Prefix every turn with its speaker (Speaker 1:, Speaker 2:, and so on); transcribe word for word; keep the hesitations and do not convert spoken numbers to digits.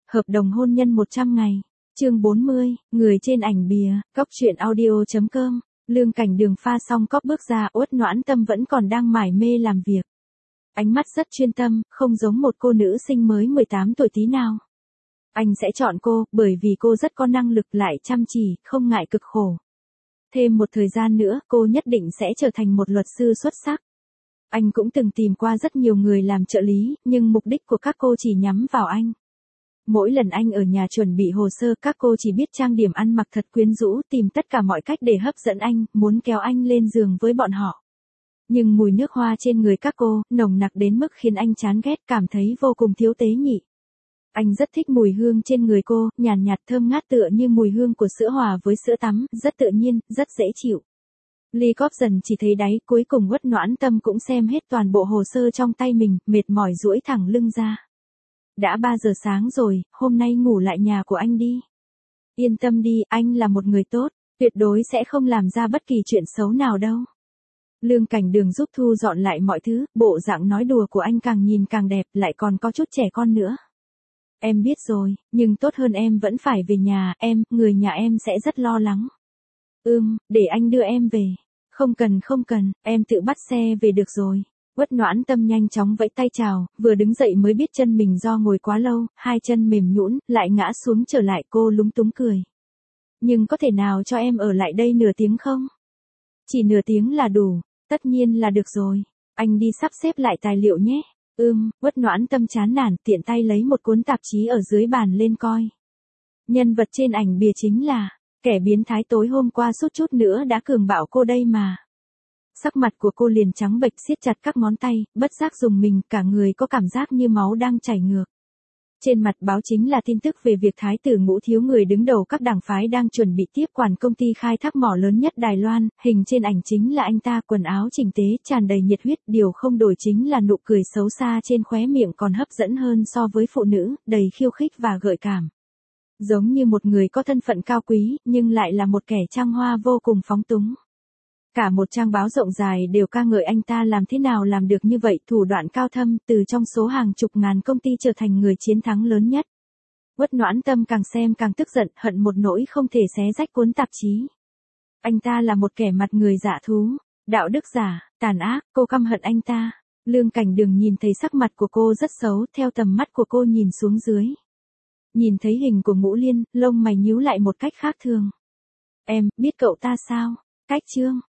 Speaker 1: Hợp đồng hôn nhân một trăm ngày. Chương bốn mươi, người trên ảnh bìa, cóc truyện audio chấm com. Lương Cảnh Đường pha xong cốc bước ra, Uất Noãn Tâm vẫn còn đang mải mê làm việc. Ánh mắt rất chuyên tâm, không giống một cô nữ sinh mới mười tám tuổi tí nào. Anh sẽ chọn cô, bởi vì cô rất có năng lực lại chăm chỉ, không ngại cực khổ. Thêm một thời gian nữa, cô nhất định sẽ trở thành một luật sư xuất sắc. Anh cũng từng tìm qua rất nhiều người làm trợ lý, nhưng mục đích của các cô chỉ nhắm vào anh. Mỗi lần anh ở nhà chuẩn bị hồ sơ, các cô chỉ biết trang điểm ăn mặc thật quyến rũ, tìm tất cả mọi cách để hấp dẫn anh, muốn kéo anh lên giường với bọn họ. Nhưng mùi nước hoa trên người các cô, nồng nặc đến mức khiến anh chán ghét, cảm thấy vô cùng thiếu tế nhị. Anh rất thích mùi hương trên người cô, nhàn nhạt, nhạt thơm ngát tựa như mùi hương của sữa hòa với sữa tắm, rất tự nhiên, rất dễ chịu. Lee Cóp dần chỉ thấy đáy, cuối cùng Uất Noãn Tâm cũng xem hết toàn bộ hồ sơ trong tay mình, mệt mỏi duỗi thẳng lưng ra. Đã ba giờ sáng rồi, hôm nay ngủ lại nhà của anh đi. Yên tâm đi, anh là một người tốt, tuyệt đối sẽ không làm ra bất kỳ chuyện xấu nào đâu. Lương Cảnh Đường giúp thu dọn lại mọi thứ, bộ dạng nói đùa của anh càng nhìn càng đẹp, lại còn có chút trẻ con nữa. Em biết rồi, nhưng tốt hơn em vẫn phải về nhà, em, người nhà em sẽ rất lo lắng. Ừm, để anh đưa em về. Không cần không cần, em tự bắt xe về được rồi. Uất Noãn Tâm nhanh chóng vẫy tay chào, vừa đứng dậy mới biết chân mình do ngồi quá lâu, hai chân mềm nhũn, lại ngã xuống trở lại, cô lúng túng cười. Nhưng có thể nào cho em ở lại đây nửa tiếng không? Chỉ nửa tiếng là đủ, tất nhiên là được rồi. Anh đi sắp xếp lại tài liệu nhé. Ừm, Uất Noãn Tâm chán nản, tiện tay lấy một cuốn tạp chí ở dưới bàn lên coi. Nhân vật trên ảnh bìa chính là kẻ biến thái tối hôm qua suýt chút nữa đã cường bạo cô đây mà. Sắc mặt của cô liền trắng bệch, siết chặt các ngón tay, bất giác rùng mình, cả người có cảm giác như máu đang chảy ngược. Trên mặt báo chính là tin tức về việc thái tử Ngũ Thiếu, người đứng đầu các đảng phái, đang chuẩn bị tiếp quản công ty khai thác mỏ lớn nhất Đài Loan. Hình trên ảnh chính là anh ta, quần áo chỉnh tề, tràn đầy nhiệt huyết, điều không đổi chính là nụ cười xấu xa trên khóe miệng còn hấp dẫn hơn so với phụ nữ, đầy khiêu khích và gợi cảm. Giống như một người có thân phận cao quý, nhưng lại là một kẻ trăng hoa vô cùng phóng túng. Cả một trang báo rộng dài đều ca ngợi anh ta làm thế nào làm được như vậy, thủ đoạn cao thâm, từ trong số hàng chục ngàn công ty trở thành người chiến thắng lớn nhất. Uất Noãn Tâm càng xem càng tức giận, hận một nỗi không thể xé rách cuốn tạp chí. Anh ta là một kẻ mặt người dạ thú, đạo đức giả, tàn ác, cô căm hận anh ta. Lương Cảnh Đường nhìn thấy sắc mặt của cô rất xấu, theo tầm mắt của cô nhìn xuống dưới. Nhìn thấy hình của Ngũ Liên, lông mày nhíu lại một cách khác thường. Em, biết cậu ta sao? Cách Trương,